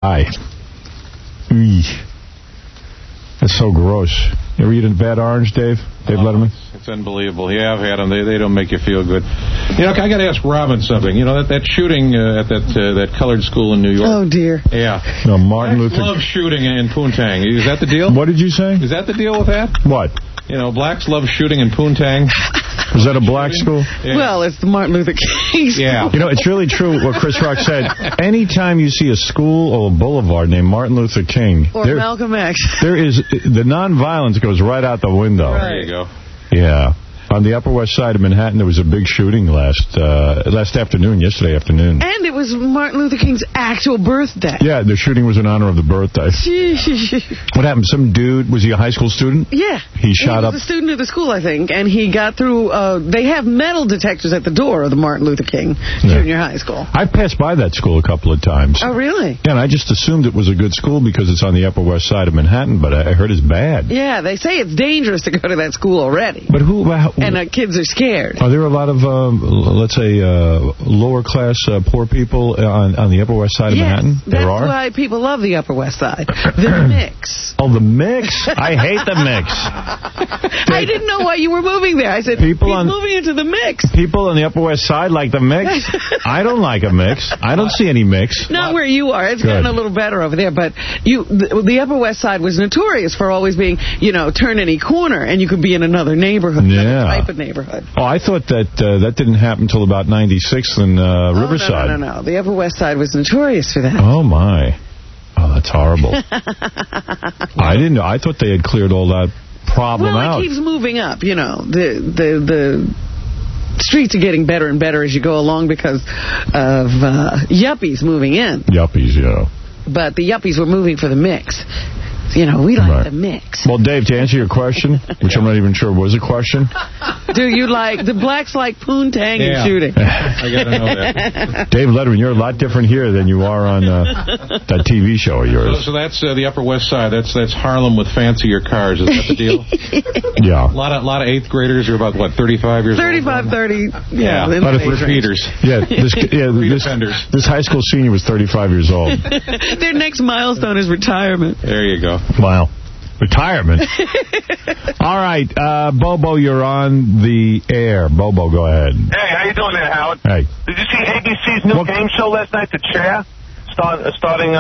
Hi. That's so gross. You ever eat a bad orange, Dave? Dave Letterman? It's unbelievable. Yeah, I've had them. They don't make you feel good. You know, I got to ask Robin something. You know, that shooting at that colored school in New York. Oh, dear. Yeah. No, Martin Luther... Blacks love shooting in Poontang. Is that the deal? What did you say? Is that the deal with that? What? You know, blacks love shooting in Poontang. Was that a black school? Yeah. Well, it's the Martin Luther King school. Yeah. You know, it's really true what Chris Rock said. Anytime you see a school or a boulevard named Martin Luther King... Or Malcolm X. There is... The nonviolence goes right out the window. There you go. Yeah. On the Upper West Side of Manhattan, there was a big shooting yesterday afternoon. And it was Martin Luther King's actual birthday. Yeah, the shooting was in honor of the birthday. What happened? Some dude, was he a high school student? Yeah. He shot up... He was a student at the school, I think, and he got through... they have metal detectors at the door of the Martin Luther King Junior High School. I passed by that school a couple of times. Oh, really? Yeah, and I just assumed it was a good school because it's on the Upper West Side of Manhattan, but I heard it's bad. Yeah, they say it's dangerous to go to that school already. But who... And kids are scared. Are there a lot of, let's say, lower-class poor people on the Upper West Side of Manhattan? There are? That's why people love the Upper West Side. The mix. Oh, the mix? I hate the mix. I didn't know why you were moving there. I said, he's moving into the mix. People on the Upper West Side like the mix? I don't like a mix. I don't see any mix. Not where you are. It's gotten a little better over there. But the Upper West Side was notorious for always being, turn any corner, and you could be in another neighborhood, another type of neighborhood. Oh, I thought that didn't happen until about 96th and Riverside. No. The Upper West Side was notorious for that. Oh, my. Oh, that's horrible. I didn't know. I thought they had cleared all that problem out. Well, it keeps moving up, The streets are getting better and better as you go along because of yuppies moving in. Yuppies, yeah. But the yuppies were moving for the mix. We like the mix. Well, Dave, to answer your question, which I'm not even sure was a question. Do you like... The blacks like poontang and shooting. I got to know that. Dave Letterman, you're a lot different here than you are on that TV show of yours. So that's the Upper West Side. That's Harlem with fancier cars. Is that the deal? Yeah. A lot of 8th graders are about, 35 years 35, old? 30. Yeah. A lot of repeaters. Yeah. This high school senior was 35 years old. Their next milestone is retirement. There you go. Wow. Retirement. All right, Bobo, you're on the air. Bobo, go ahead. Hey, how you doing there, Howard? Hey. Did you see ABC's new game show last night, The Chair, starring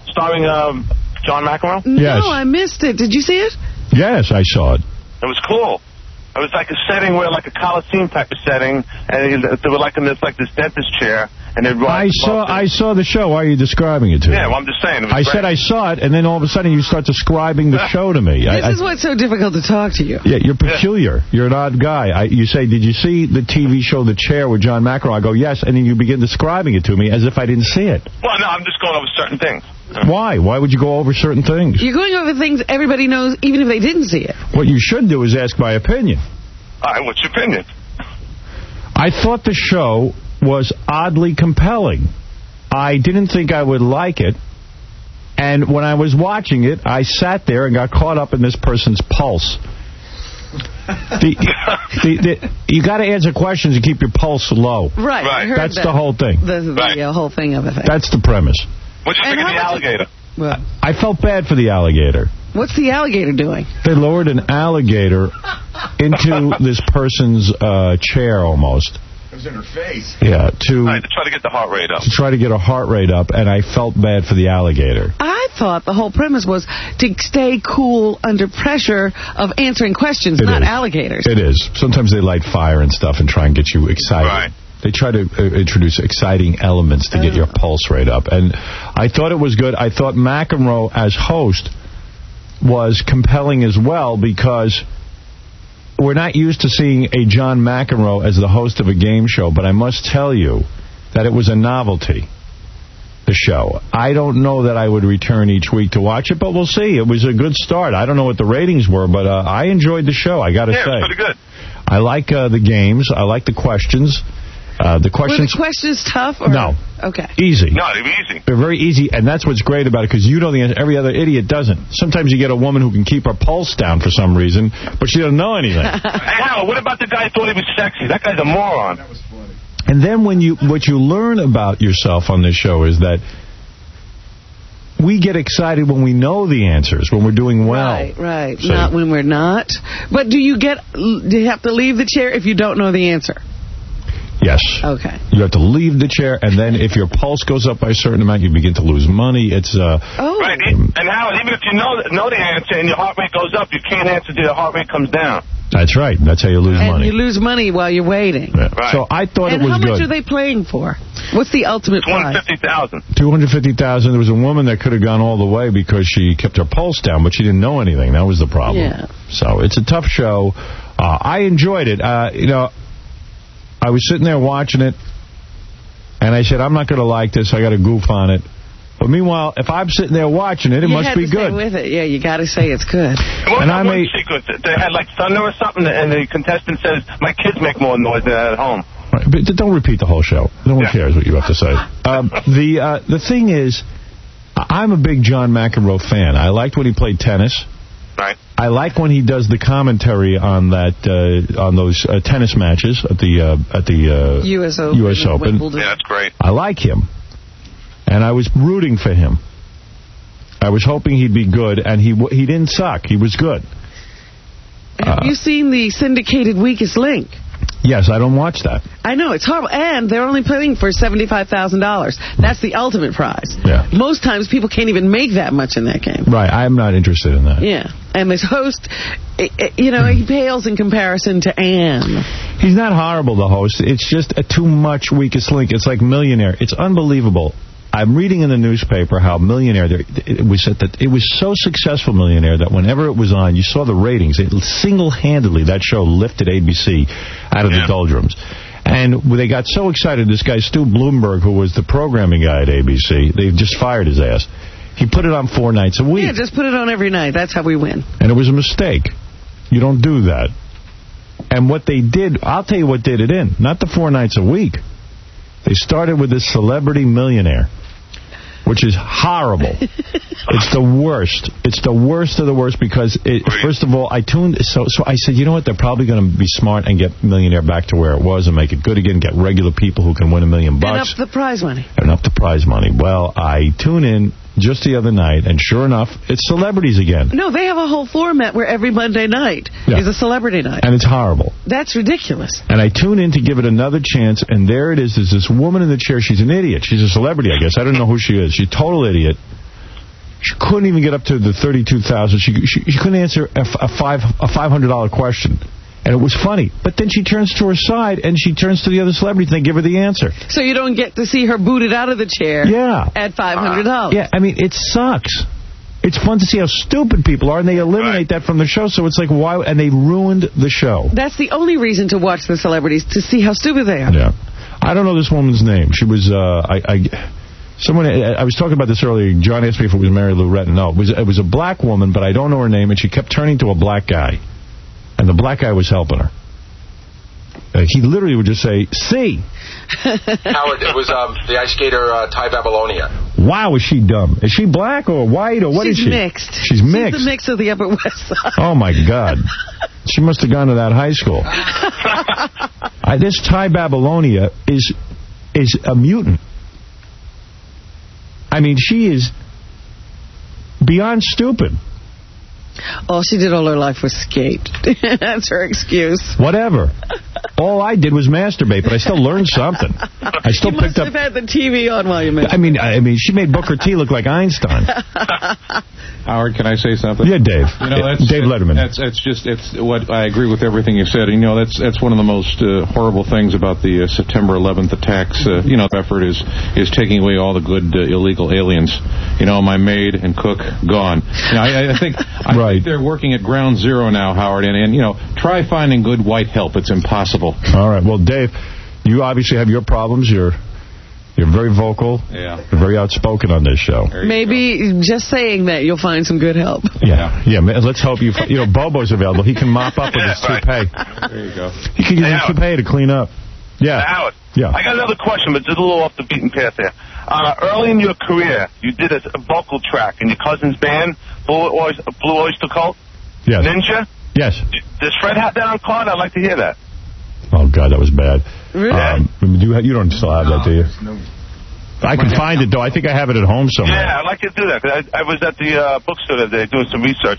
John McEnroe? Yes. No, I missed it. Did you see it? Yes, I saw it. It was cool. It was like a setting where, like a Coliseum type of setting, and they were like in this dentist chair, and I saw the show. Why are you describing it to me? Yeah, well, I'm just saying. I said I saw it, and then all of a sudden you start describing the show to me. This is what's so difficult to talk to you. Yeah, you're peculiar. Yeah. You're an odd guy. You say, did you see the TV show The Chair with John McEnroe? I go, yes, and then you begin describing it to me as if I didn't see it. Well, no, I'm just going over certain things. Why? Why would you go over certain things? You're going over things everybody knows, even if they didn't see it. What you should do is ask my opinion. All right, what's your opinion? I thought the show was oddly compelling. I didn't think I would like it. And when I was watching it, I sat there and got caught up in this person's pulse. You got to answer questions and keep your pulse low. Right. I heard That's the whole thing. The whole thing of it. That's the premise. What'd you think of the alligator? Well, I felt bad for the alligator. What's the alligator doing? They lowered an alligator into this person's chair almost. It was in her face. Yeah, to try to get the heart rate up. To try to get a heart rate up, and I felt bad for the alligator. I thought the whole premise was to stay cool under pressure of answering questions, not alligators. It is. Sometimes they light fire and stuff and try and get you excited. Right. They try to introduce exciting elements to get your pulse rate up. And I thought it was good. I thought McEnroe as host was compelling as well because we're not used to seeing a John McEnroe as the host of a game show, but I must tell you that it was a novelty, the show. I don't know that I would return each week to watch it, but we'll see. It was a good start. I don't know what the ratings were, but I enjoyed the show, I got to say. Yeah, it was pretty good. I like the games. I like the questions. Were the questions tough? Or? No. Okay. Easy. No, they were easy. They're very easy, and that's what's great about it, because you know the answer. Every other idiot doesn't. Sometimes you get a woman who can keep her pulse down for some reason, but she doesn't know anything. Hey, Howard, what about the guy who thought he was sexy? That guy's a moron. That was funny. And then what you learn about yourself on this show is that we get excited when we know the answers, when we're doing well. Right. So. Not when we're not. But do you have to leave the chair if you don't know the answer? Yes. Okay. You have to leave the chair, and then if your pulse goes up by a certain amount, you begin to lose money. It's Right. And Howard, even if you know the answer and your heart rate goes up, you can't answer till your heart rate comes down. That's right. That's how you lose money. And you lose money while you're waiting. Yeah. Right. So I thought it was good. And how much are they playing for? What's the ultimate prize? $250,000. $250,000. There was a woman that could have gone all the way because she kept her pulse down, but she didn't know anything. That was the problem. Yeah. So it's a tough show. I enjoyed it. I was sitting there watching it, and I said, I'm not going to like this. I got to goof on it. But meanwhile, if I'm sitting there watching it, it must be good. You had to stay with it. Yeah, you got to say it's good. And I one sequence, they had like thunder or something, and the contestant says, my kids make more noise than at home. Right, but don't repeat the whole show. No one cares what you have to say. The thing is, I'm a big John McEnroe fan. I liked when he played tennis. Right. I like when he does the commentary on that on those tennis matches at the U.S. Open. Yeah, that's great. I like him, and I was rooting for him. I was hoping he'd be good, and he didn't suck. He was good. Have you seen the syndicated Weakest Link? Yes, I don't watch that. I know, it's horrible. And they're only playing for $75,000. That's the ultimate prize. Yeah. Most times people can't even make that much in that game. Right, I'm not interested in that. Yeah. And this host, he pales in comparison to Ann. He's not horrible, the host. It's just a too much Weakest Link. It's like Millionaire. It's unbelievable. I'm reading in the newspaper how Millionaire, it was so successful, Millionaire, that whenever it was on, you saw the ratings. Single-handedly, that show lifted ABC out of the doldrums. And they got so excited, this guy, Stu Bloomberg, who was the programming guy at ABC, they just fired his ass. He put it on 4 nights a week. Yeah, just put it on every night. That's how we win. And it was a mistake. You don't do that. And what they did, I'll tell you what did it in. Not the 4 nights a week. They started with this Celebrity Millionaire, which is horrible. It's the worst. It's the worst of the worst because, first of all, I tuned. So I said, you know what? They're probably going to be smart and get Millionaire back to where it was and make it good again, get regular people who can win $1 million. And up the prize money. And up the prize money. Well, I tune in just the other night, and sure enough, it's celebrities again. No, they have a whole format where every Monday night is a celebrity night. And it's horrible. That's ridiculous. And I tune in to give it another chance, and there it is. There's this woman in the chair. She's an idiot. She's a celebrity, I guess. I don't know who she is. She's a total idiot. She couldn't even get up to the $32,000. She couldn't answer a $500 question. And it was funny. But then she turns to her side, and she turns to the other celebrities, and they give her the answer. So you don't get to see her booted out of the chair at $500. Yeah, I mean, it sucks. It's fun to see how stupid people are, and they eliminate that from the show, so it's like, why? And they ruined the show. That's the only reason to watch the celebrities, to see how stupid they are. Yeah. I don't know this woman's name. She was, I was talking about this earlier. John asked me if it was Mary Lou Retton. No, it was a black woman, but I don't know her name, and she kept turning to a black guy. And the black guy was helping her. He literally would just say, "See." Howard, it was the ice skater Ty Babylonia. Wow, is she dumb? Is she black or white or what is she? She's mixed. She's mixed. She's the mix of the Upper West Side. Oh, my God. She must have gone to that high school. This Ty Babylonia is a mutant. I mean, she is beyond stupid. All she did all her life was skate. That's her excuse. Whatever. All I did was masturbate, but I still learned something. I still you picked must have had the TV on while you masturbated. I mean, she made Booker T look like Einstein. Howard, can I say something? Yeah, Dave. Dave Letterman. It's what I agree with everything you said. That's one of the most horrible things about the September 11th attacks. Effort is taking away all the good illegal aliens. My maid and cook gone. I think they're working at ground zero now, Howard. And try finding good white help. It's impossible. All right. Well, Dave, you obviously have your problems. You're very vocal. Yeah. You're very outspoken on this show. Maybe just saying that you'll find some good help. Yeah. Let's hope Bobo's available. He can mop up with his toupee. There you go. He can use his toupee to clean up. Yeah. Howard. Yeah. I got another question, but just a little off the beaten path there. Early in your career, you did a vocal track in your cousin's band, Blue Oyster Cult? Yes. Ninja? Yes. Does Fred have that on card? I'd like to hear that. Oh, God, that was bad. Really? You don't still have that, do you? I can find it, though. I think I have it at home somewhere. Yeah, I'd like you to do that. 'Cause I was at the bookstore the other day doing some research.